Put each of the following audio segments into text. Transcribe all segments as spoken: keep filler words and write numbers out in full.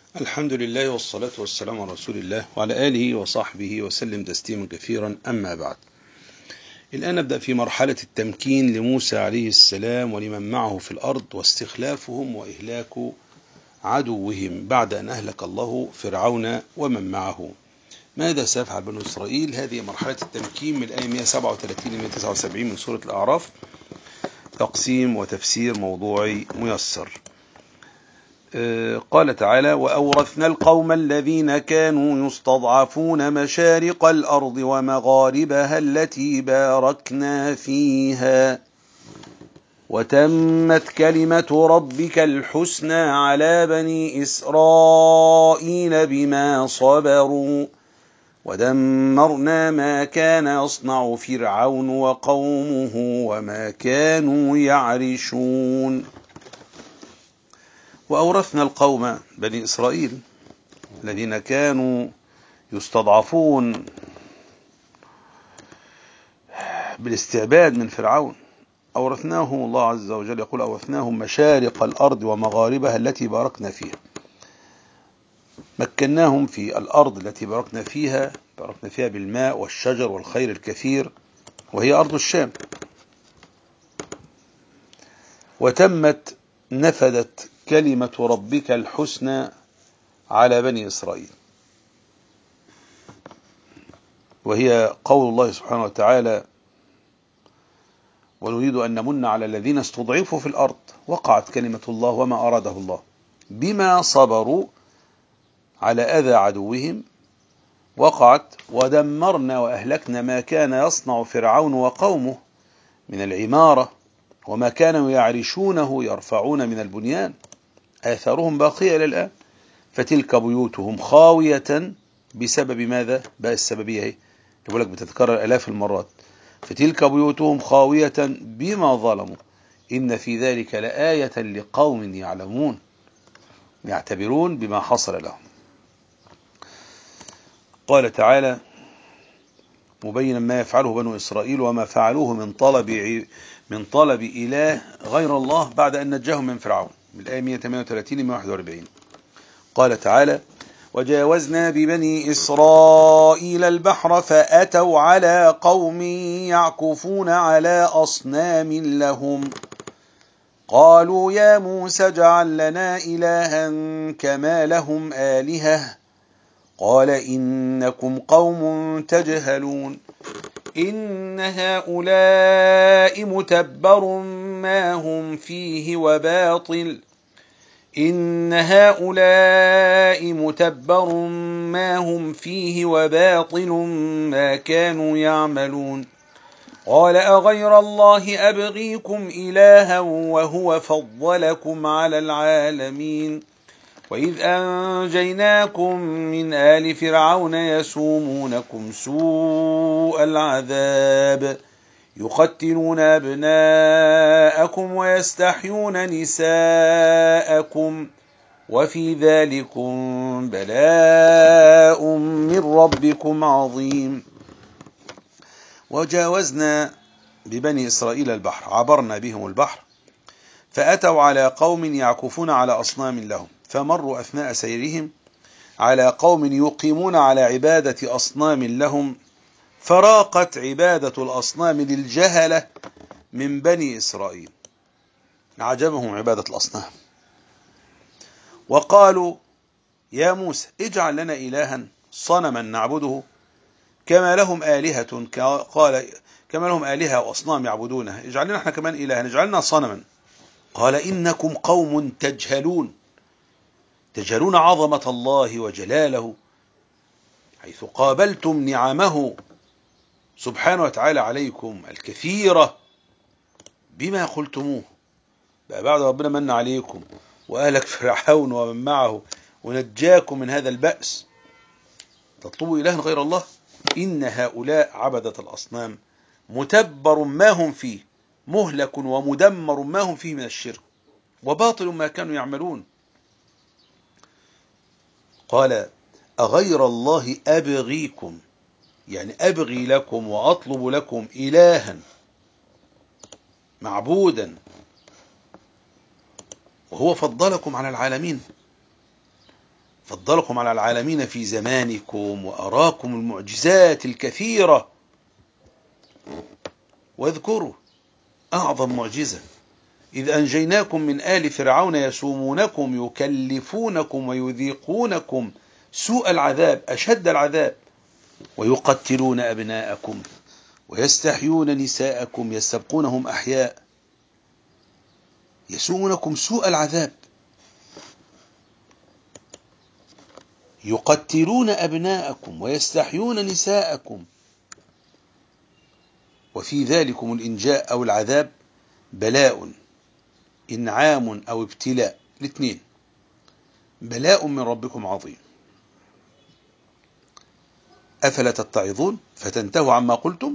الحمد لله والصلاة والسلام على رسول الله وعلى آله وصحبه وسلم تسليما كثيرا. أما بعد، الآن نبدأ في مرحلة التمكين لموسى عليه السلام ولمن معه في الأرض واستخلافهم وإهلاك عدوهم بعد أن أهلك الله فرعون ومن معه. ماذا سيفعل بنو إسرائيل؟ هذه مرحلة التمكين من الآية مئة وسبعة وثلاثين إلى مئة وتسعة وسبعين من سورة الأعراف. تقسيم وتفسير موضوعي ميسر. قال تعالى: وأورثنا القوم الذين كانوا يستضعفون مشارق الأرض ومغاربها التي باركنا فيها وتمت كلمة ربك الحسنى على بني إسرائيل بما صبروا ودمرنا ما كان يصنع فرعون وقومه وما كانوا يعرشون. وأورثنا القوم بني إسرائيل الذين كانوا يستضعفون بالاستعباد من فرعون، أورثناهم الله عز وجل يقول: أورثناهم مشارق الأرض ومغاربها التي باركنا فيها. مكناهم في الأرض التي باركنا فيها، باركنا فيها بالماء والشجر والخير الكثير، وهي أرض الشام. وتمت نفدت كلمة ربك الحسنى على بني إسرائيل، وهي قول الله سبحانه وتعالى: ونريد أن نمن على الذين استضعفوا في الأرض. وقعت كلمة الله وما أراده الله بما صبروا على أذى عدوهم، وقعت ودمرنا وأهلكنا ما كان يصنع فرعون وقومه من العمارة وما كانوا يعرشونه يرفعون من البنيان، آثارهم باقية إلى الآن. فتلك بيوتهم خاوية بسبب ماذا؟ بقى السببية هي يقول لك بتتكرر آلاف المرات. فتلك بيوتهم خاوية بما ظلموا إن في ذلك لآية لقوم يعلمون يعتبرون بما حصل لهم. قال تعالى مبينا ما يفعله بنو إسرائيل وما فعلوه من طلب من طلب إله غير الله بعد أن نجاهم من فرعون، من الآية مئة وثمانية وثلاثين إلى مئة وواحد وأربعين. قال تعالى: وجاوزنا ببني إسرائيل البحر فأتوا على قوم يعكفون على أصنام لهم قالوا يا موسى اجعل لنا إلها كما لهم آلهة قال إنكم قوم تجهلون إن هؤلاء متبر ما هم فيه وباطل إن هؤلاء متبر ما هم فيه وباطل ما كانوا يعملون قال أغير الله أبغيكم إلها وهو فضلكم على العالمين وإذ أنجيناكم من آل فرعون يسومونكم سوء العذاب يقتلون أبناءكم ويستحيون نساءكم وفي ذلكم بلاء من ربكم عظيم. وجاوزنا ببني إسرائيل البحر، عبرنا بهم البحر، فأتوا على قوم يعكفون على أصنام لهم، فمروا أثناء سيرهم على قوم يقيمون على عبادة أصنام لهم، فراقت عبادة الأصنام للجهلة من بني إسرائيل، عجبهم عبادة الأصنام، وقالوا يا موسى اجعل لنا إلها صنما نعبده كما لهم آلهة، قال كما لهم آلهة وأصنام يعبدونها، اجعل لنا احنا كمان إلها، اجعل لنا صنما. قال إنكم قوم تجهلون، تجهلون عظمة الله وجلاله حيث قابلتم نعمه سبحانه وتعالى عليكم الكثيرة بما قلتموه. بقى بعد ربنا من عليكم وأهلك فرعون ومن معه ونجاكم من هذا البأس تطلبوا إلها غير الله. إن هؤلاء عبدة الأصنام متبر ما هم فيه، مهلك ومدمر ما هم فيه من الشرك، وباطل ما كانوا يعملون. قال أغير الله أبغيكم، يعني أبغي لكم وأطلب لكم إلها معبودا وهو فضلكم على العالمين. فضلكم على العالمين في زمانكم وأراكم المعجزات الكثيرة. واذكروا أعظم معجزة إذ أنجيناكم من آل فرعون يسومونكم يكلفونكم ويذيقونكم سوء العذاب أشد العذاب ويقتلون أبناءكم ويستحيون نساءكم يستبقونهم أحياء. يسومونكم سوء العذاب، يقتلون أبناءكم ويستحيون نساءكم. وفي ذلكم الإنجاء أو العذاب بلاء، إنعام أو ابتلاء، الاثنين. بلاء من ربكم عظيم. أفلا تتعظون فتنتهوا عما قلتم.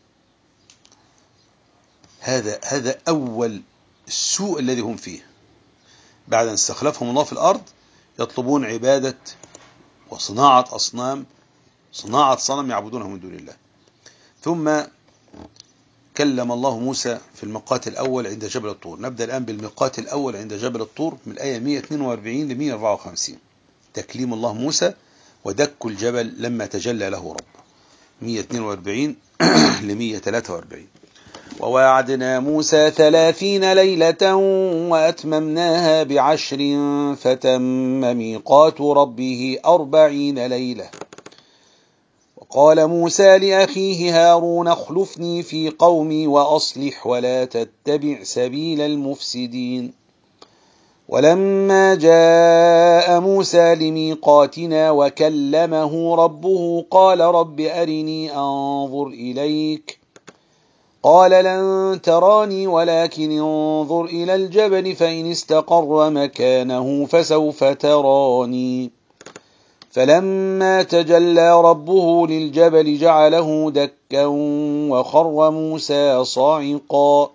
هذا هذا أول السوء الذي هم فيه. بعد أن استخلفهم الله في الأرض يطلبون عبادة وصناعة أصنام، صناعة صنم يعبدونه من دون الله. ثم كلم الله موسى في الميقات الأول عند جبل الطور. نبدأ الآن بالميقات الأول عند جبل الطور من الآية مئة واثنين وأربعين ل مئة وأربعة وخمسين. تكليم الله موسى ودك الجبل لما تجلى له رب. مئة واثنين وأربعين ل مئة وثلاثة وأربعين. وواعدنا موسى ثلاثين ليلة وأتممناها بعشر فتم ميقات ربه أربعين ليلة. وقال موسى لأخيه هارون اخلفني في قومي وأصلح ولا تتبع سبيل المفسدين. ولما جاء موسى لميقاتنا وكلمه ربه قال رب أرني أنظر إليك قال لن تراني ولكن انظر إلى الجبل فإن استقر مكانه فسوف تراني. فلما تجلى ربه للجبل جعله دكا وخر موسى صاعقا.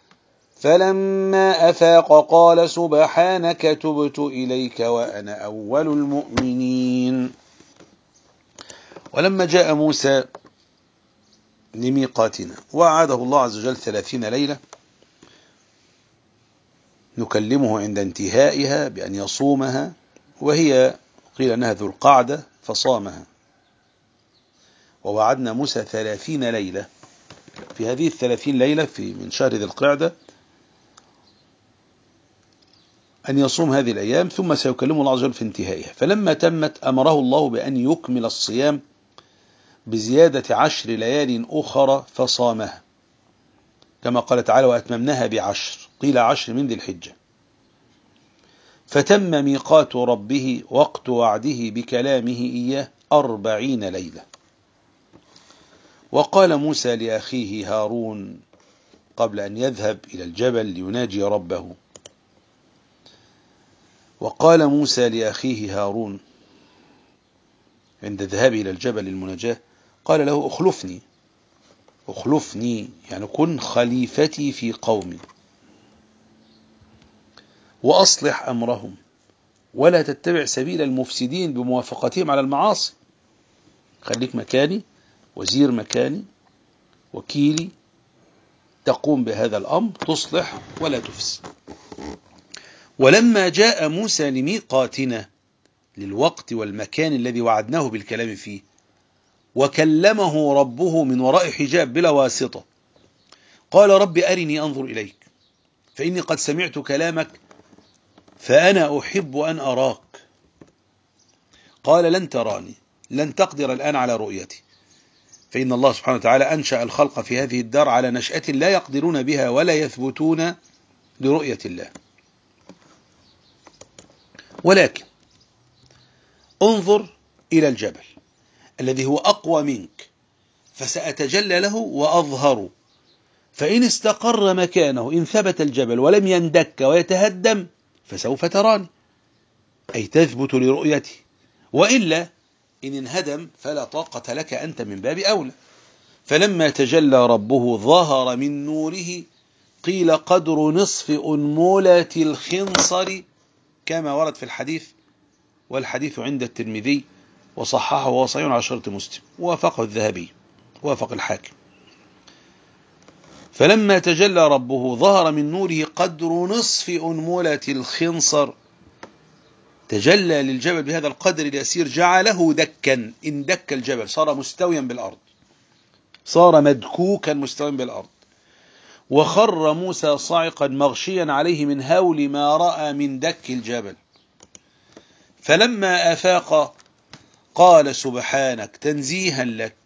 فلما أفاق قال سبحانك تبت إليك وأنا أول المؤمنين. ولما جاء موسى لميقاتنا وعاده الله عز وجل ثلاثين ليلة نكلمه عند انتهائها بأن يصومها، وهي قيل أنها ذو القعدة فصامها. ووعدنا موسى ثلاثين ليلة، في هذه الثلاثين ليلة في من شهر ذي القعدة أن يصوم هذه الأيام، ثم سيكلمه الله عز وجل في انتهائها. فلما تمت أمره الله بأن يكمل الصيام بزيادة عشر ليال أخرى فصامها، كما قال تعالى وأتممناها بعشر، قيل عشر من ذي الحجة. فتم ميقات ربه وقت وعده بكلامه إياه أربعين ليلة. وقال موسى لأخيه هارون قبل أن يذهب إلى الجبل ليناجي ربه، وقال موسى لأخيه هارون عند ذهابه إلى الجبل المناجاة قال له اخلفني، اخلفني يعني كن خليفتي في قومي، وأصلح أمرهم ولا تتبع سبيل المفسدين بموافقتهم على المعاصي. خليك مكاني، وزير مكاني، وكيلي، تقوم بهذا الأمر، تصلح ولا تفسد. ولما جاء موسى لميقاتنا، للوقت والمكان الذي وعدناه بالكلام فيه، وكلمه ربه من وراء حجاب بلا واسطة، قال رب أرني أنظر إليك فإني قد سمعت كلامك فأنا أحب أن أراك. قال لن تراني، لن تقدر الآن على رؤيتي، فإن الله سبحانه وتعالى أنشأ الخلق في هذه الدار على نشأة لا يقدرون بها ولا يثبتون لرؤية الله. ولكن انظر إلى الجبل الذي هو أقوى منك فسأتجلى له وأظهر، فإن استقر مكانه، إن ثبت الجبل ولم يندك ويتهدم فسوف تراني، أي تثبت لرؤيتي، وإلا إن انهدم فلا طاقة لك أنت من باب أولى. فلما تجلى ربه ظهر من نوره قيل قدر نصف أنمولة الخنصر كما ورد في الحديث، والحديث عند الترمذي وصححه وصحيح على شرط مسلم، وافقه الذهبي وافق الحاكم. فلما تجلى ربه ظهر من نوره قدر نصف أنمولة الخنصر تجلى للجبل بهذا القدر اليسير جعله دكا، إن دك الجبل صار مستويا بالأرض، صار مدكوكا مستويا بالأرض. وخر موسى صاعقا مغشيا عليه من هول ما رأى من دك الجبل. فلما أفاق قال سبحانك تنزيها لك،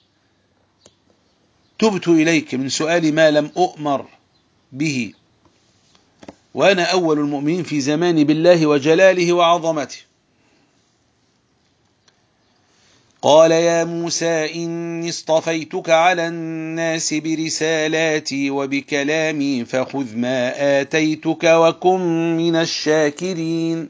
تبت إليك من سؤال ما لم أؤمر به، وأنا أول المؤمنين في زماني بالله وجلاله وعظمته. قال يا موسى إني اصطفيتك على الناس برسالاتي وبكلامي فخذ ما آتيتك وكن من الشاكرين.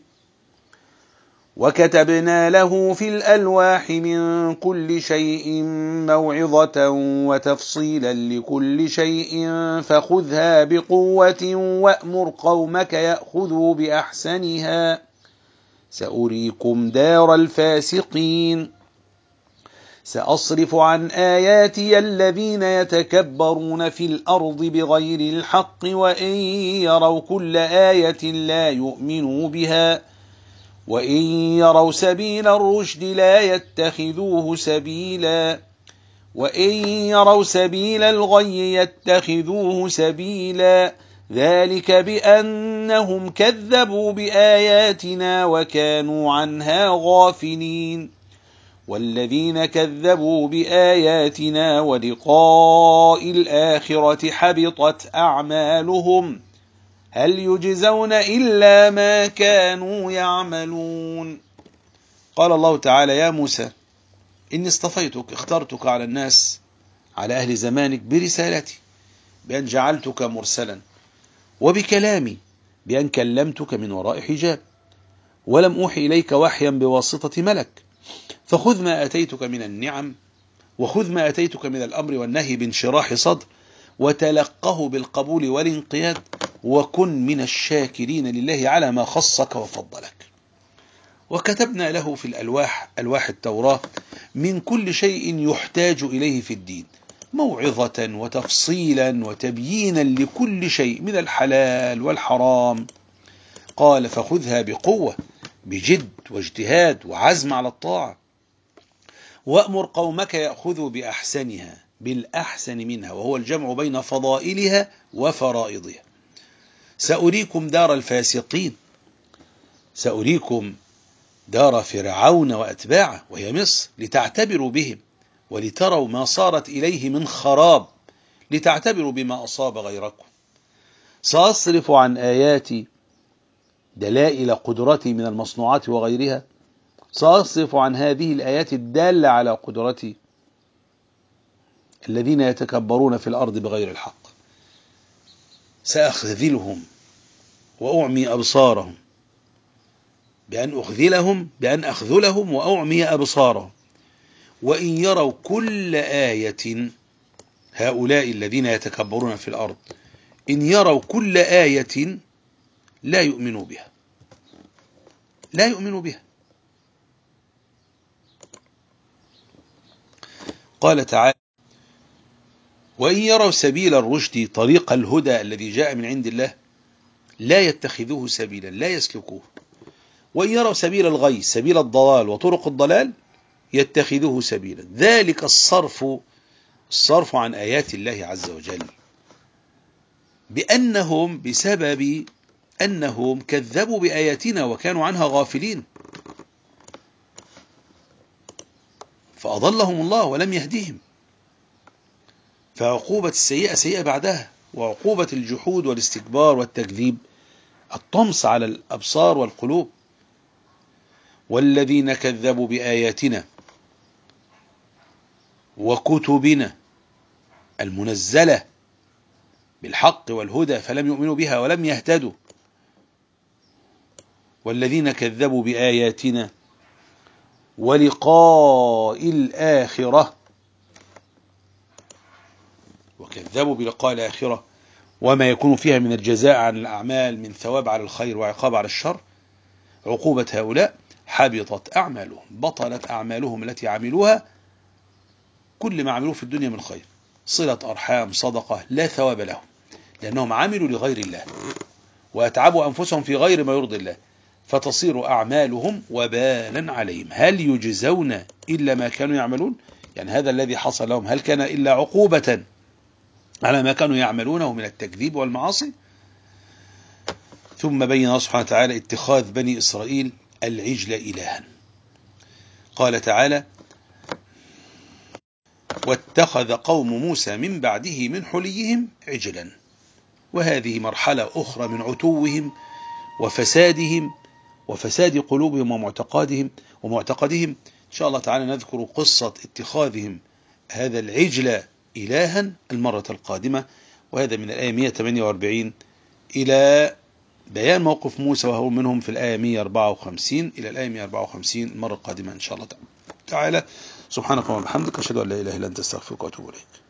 وكتبنا له في الألواح من كل شيء موعظة وتفصيلا لكل شيء فخذها بقوة وأمر قومك يأخذوا بأحسنها سأريكم دار الفاسقين. سأصرف عن آياتي الذين يتكبرون في الأرض بغير الحق وإن يروا كل آية لا يؤمنوا بها وإن يروا سبيل الرشد لا يتخذوه سبيلا وإن يروا سبيل الغي يتخذوه سبيلا ذلك بأنهم كذبوا بآياتنا وكانوا عنها غافلين. والذين كذبوا بآياتنا ولقاء الآخرة حبطت أعمالهم هل يجزون إلا ما كانوا يعملون. قال الله تعالى يا موسى إني اصطفيتك، اخترتك على الناس، على أهل زمانك برسالتي بأن جعلتك مرسلا، وبكلامي بأن كلمتك من وراء حجاب، ولم أوحي إليك وحيا بواسطة ملك. فخذ ما أتيتك من النعم وخذ ما أتيتك من الأمر والنهي بانشراح صدر وتلقه بالقبول والانقياد وكن من الشاكرين لله على ما خصك وفضلك. وكتبنا له في الألواح، ألواح التوراة، من كل شيء يحتاج إليه في الدين موعظة وتفصيلا وتبيينا لكل شيء من الحلال والحرام. قال فخذها بقوة، بجد واجتهاد وعزم على الطاعة، وأمر قومك يأخذوا بأحسنها، بالأحسن منها، وهو الجمع بين فضائلها وفرائضها. سأريكم دار الفاسقين، سأريكم دار فرعون وأتباعه وهي مصر لتعتبروا بهم ولتروا ما صارت إليه من خراب، لتعتبروا بما أصاب غيركم. سأصرف عن آياتي دلائل قدرتي من المصنوعات وغيرها، سأصرف عن هذه الآيات الدالة على قدرتي الذين يتكبرون في الأرض بغير الحق. سأخذلهم وأعمي أبصارهم، بأن أخذلهم بأن أخذلهم وأعمي أبصارهم. وإن يروا كل آية، هؤلاء الذين يتكبرون في الأرض، إن يروا كل آية لا يؤمنوا بها، لا يؤمنوا بها. قال تعالى وإن يروا سبيل الرشد، طريق الهدى الذي جاء من عند الله، لا يتخذوه سبيلا، لا يسلكوه. وإن يروا سبيل الغي، سبيل الضلال وطرق الضلال، يتخذوه سبيلا. ذلك الصرف الصرف عن آيات الله عز وجل، بأنهم بسبب أنهم كذبوا بآياتنا وكانوا عنها غافلين، فأضلهم الله ولم يهدهم. فعقوبة السيئة سيئة بعدها، وعقوبة الجحود والاستكبار والتكذيب الطمس على الأبصار والقلوب. والذين كذبوا بآياتنا وكتبنا المنزلة بالحق والهدى فلم يؤمنوا بها ولم يهتدوا. والذين كذبوا بآياتنا ولقاء الآخرة، وكذبوا بلقاء الآخرة وما يكون فيها من الجزاء عن الأعمال من ثواب على الخير وعقاب على الشر، عقوبة هؤلاء حبطت أعمالهم، بطلت أعمالهم التي عملوها، كل ما عملوه في الدنيا من خير، صلة أرحام، صدقة، لا ثواب لهم، لأنهم عملوا لغير الله وأتعبوا أنفسهم في غير ما يرضي الله، فتصير أعمالهم وبالا عليهم. هل يجزون إلا ما كانوا يعملون؟ يعني هذا الذي حصل لهم هل كان إلا عقوبة على ما كانوا يعملونه من التكذيب والمعاصي؟ ثم بين الله سبحانه وتعالى اتخاذ بني إسرائيل العجل إلها. قال تعالى: واتخذ قوم موسى من بعده من حليهم عجلا. وهذه مرحلة أخرى من عتوهم وفسادهم وفساد قلوبهم ومعتقدهم ومعتقدهم. إن شاء الله تعالى نذكر قصة اتخاذهم هذا العجل إلها المرة القادمة. وهذا من الآية مئة وثمانية وأربعين إلى بيان موقف موسى وهو منهم في الآية مئة وأربعة وخمسين إلى الآية مئة وأربعة وخمسين المرة القادمة إن شاء الله تعالى. سبحانك اللهم وبحمدك، أشهد أن لا إله إلا أنت، أستغفرك وأتوب إليك.